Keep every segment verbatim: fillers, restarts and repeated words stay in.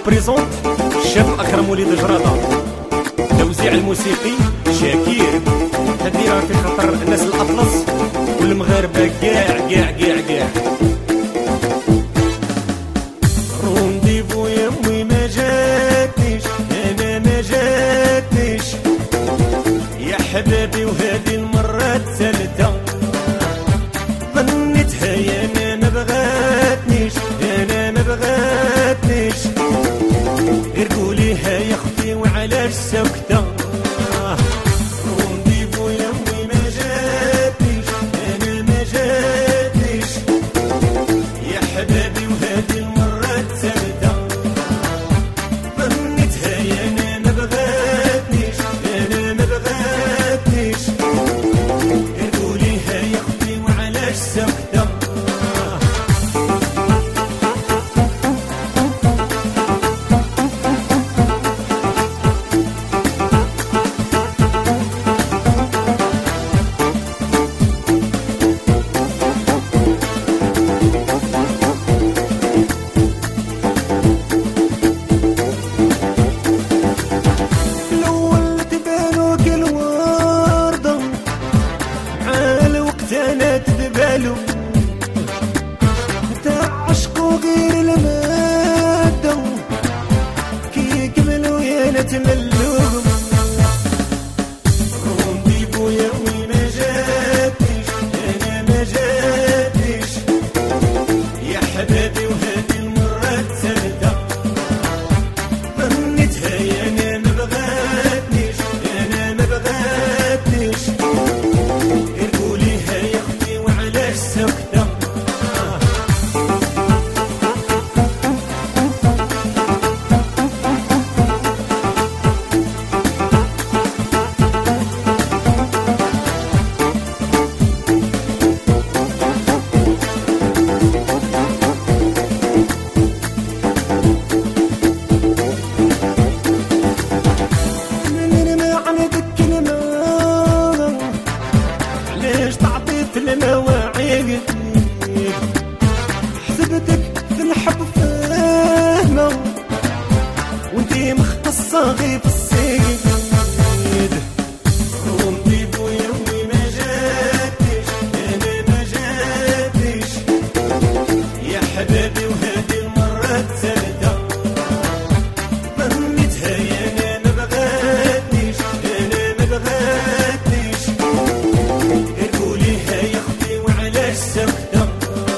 بريزونت الشاب اكرم وليد جراده. توزيع الموسيقي شاكير. هادي راه في خاطر الناس الاطلس والمغاربه كاع كاع كاع كاع. رونديفو يا امي ما جاتنيش، انا ما جاتنيش يا حبابي، وهذه المره الثالثه ظنيتها يا انا ما بغاتنيش، انا ما بغاتنيش. غير قوليها يا اختي وعلاش ساكته. رونديفو يا امي ما جاتنيش، انا ما جاتنيش يا حبابي، وهذه المره الثالثه ظنيتها يا انا ما بغاتنيش، انا ما بغاتنيش. غير قوليها يا اختي وعلاش ساكته. انا تدبالو تاع عشقو غير المادة، كي يكملو يا نتملو. رونديفو يا وي ما جاتنيش، انا ما جاتنيش يا حبابي، وهذه المرة الثالثة ظنيتها يا انا ما بغاتنيش، انا ما بغاتنيش. سكتة من ما عندك الماء، ليش تعطيت المواعيد؟ حسبتك في الحب فاهمة وانتي مختصة غير في الصيد. رونديفو يا وي ما جاتنيش، انا ما جاتنيش يا حبابي، وهذه المرة الثالثة ظنيتها يا انا ما بغاتنيش، انا ما بغاتنيش. غير قوليها يا اختي وعلاش ساكتة.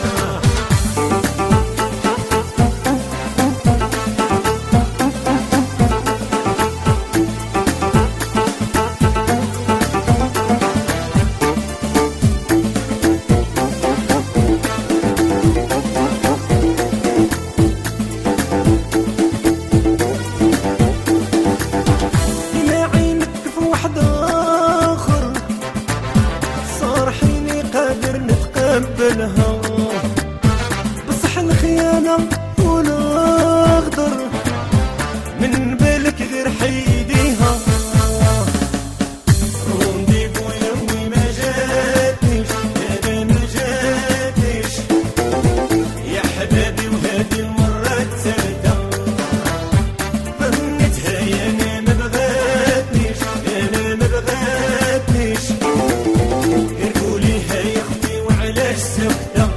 نتقبلها بصح الخيانة والاخضر من بالك غير حيديها. رونديفو يا وي ما جاتنيش، انا ما جاتنيش يا حبابي، وهذه المرة الثالثة ظنيتها يا انا ما بغاتنيش، انا ما بغاتنيش. غير قوليها يا اختي وعلاش سكتة.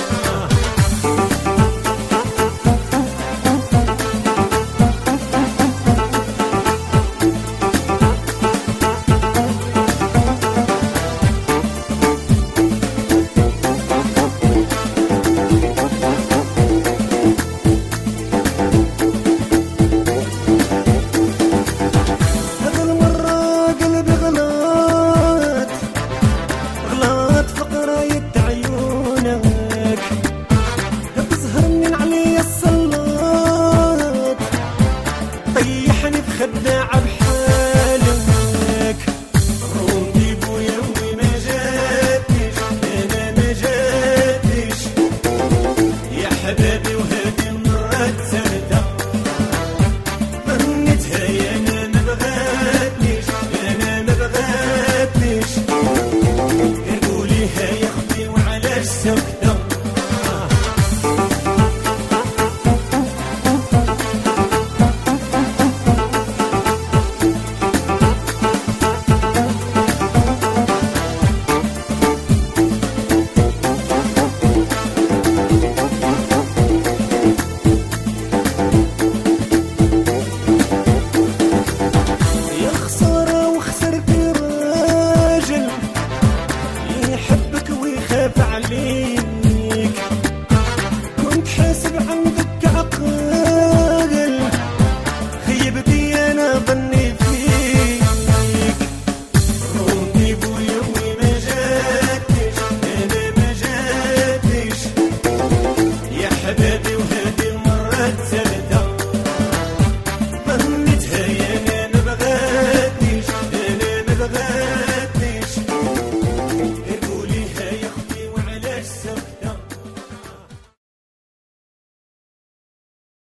هذا المرة قلبي غلط غلط في قراية عيونك، تظهرني علي الصلاة طيحني بخداعة بحالك. رونديفو يا وي ما جاتنيش، انا ما جاتنيش يا حبابي، وهذه المرة الثالثة ظنيتها يا انا ما بغاتنيش، انا ما بغاتنيش. غير قوليها يا اختي وعلاش ساكتة. تعليم